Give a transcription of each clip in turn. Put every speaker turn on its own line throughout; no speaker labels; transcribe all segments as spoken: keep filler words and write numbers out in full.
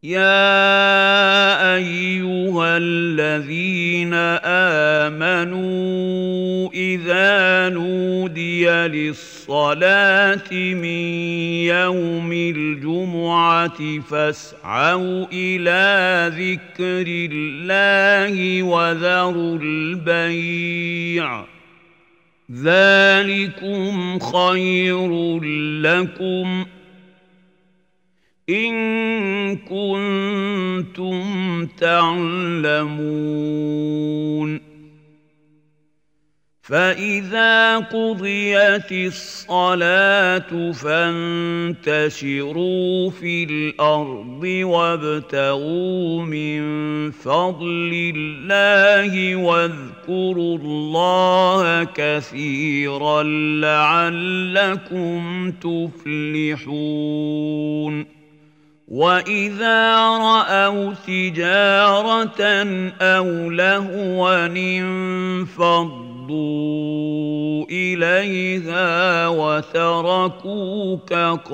يا أيها الذين آمنوا إذا نودي للصلاة من يوم الجمعة فاسعوا إلى ذكر الله وذروا البيع ذلكم خير لكم إن كنتم تعلمون فإذا قضيت الصلاة فانتشروا في الأرض وابتغوا من فضل الله واذكروا الله كثيرا لعلكم تفلحون وإذا رأوا تجارة أو لهوا انفضوا إليها وتركوك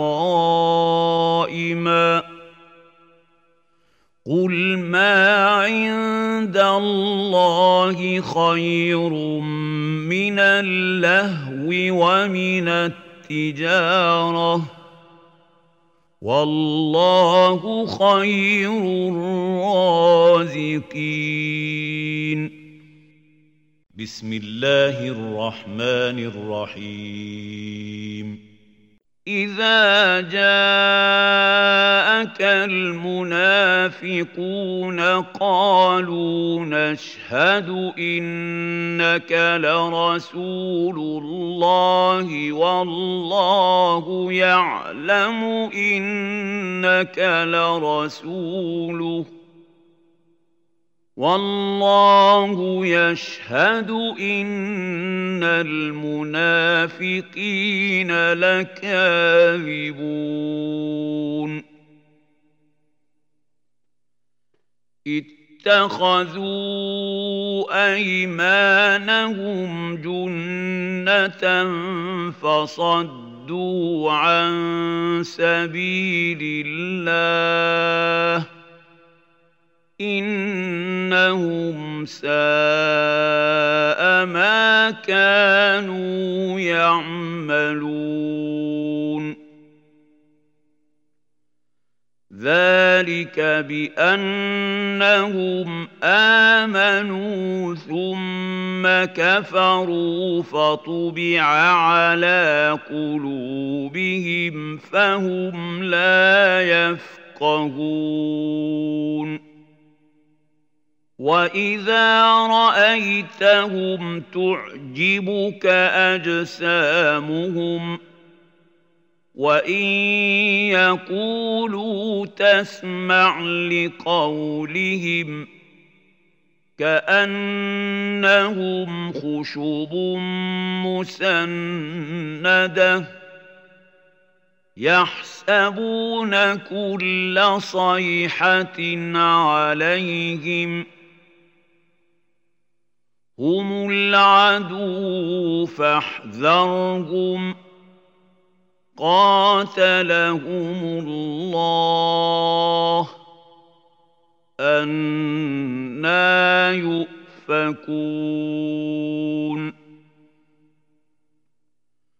قائما قل ما عند الله خير من اللهو ومن التجارة والله خير الرازقين. بسم الله الرحمن الرحيم. إذا جاءك المنافقون قالوا نشهد إنك لرسول الله والله يعلم إنك لرسوله والله يشهد إن المنافقين لكاذبون اتخذوا أيمانهم جنة فصدوا عن سبيل الله إنهم ساء ما كانوا يعملون ذلك بأنهم آمنوا ثم كفروا فطبع على قلوبهم فهم لا يفقهون وإذا رأيتهم تعجبك أجسامهم وإن يقولوا تسمع لقولهم كأنهم خشب مسندة يحسبون كل صيحة عليهم هم العدو فاحذرهم قاتلهم الله أنى يؤفكون